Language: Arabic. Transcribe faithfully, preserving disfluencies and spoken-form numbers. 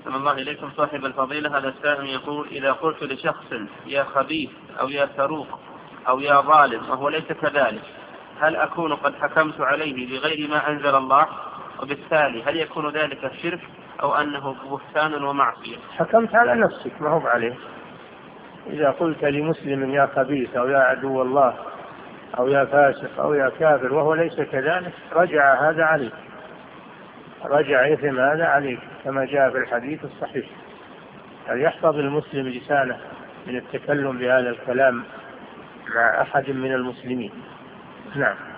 أحسن الله إليكم صاحب الفضيلة. هذا السائل يقول: إذا قلت لشخص يا خبيث أو يا سروق أو يا ظالم وهو ليس كذلك، هل أكون قد حكمت عليه بغير ما أنزل الله؟ وبالتالي هل يكون ذلك شرك أو أنه بهتان ومعصية؟ حكمت على نفسك ما هو عليه. إذا قلت لمسلم يا خبيث أو يا عدو الله أو يا فاسق أو يا كافر وهو ليس كذلك، رجع هذا عليك، رجع إثم هذا عليك كما جاء في الحديث الصحيح. هل يحفظ المسلم لسانه من التكلم بهذا الكلام مع أحد من المسلمين؟ نعم.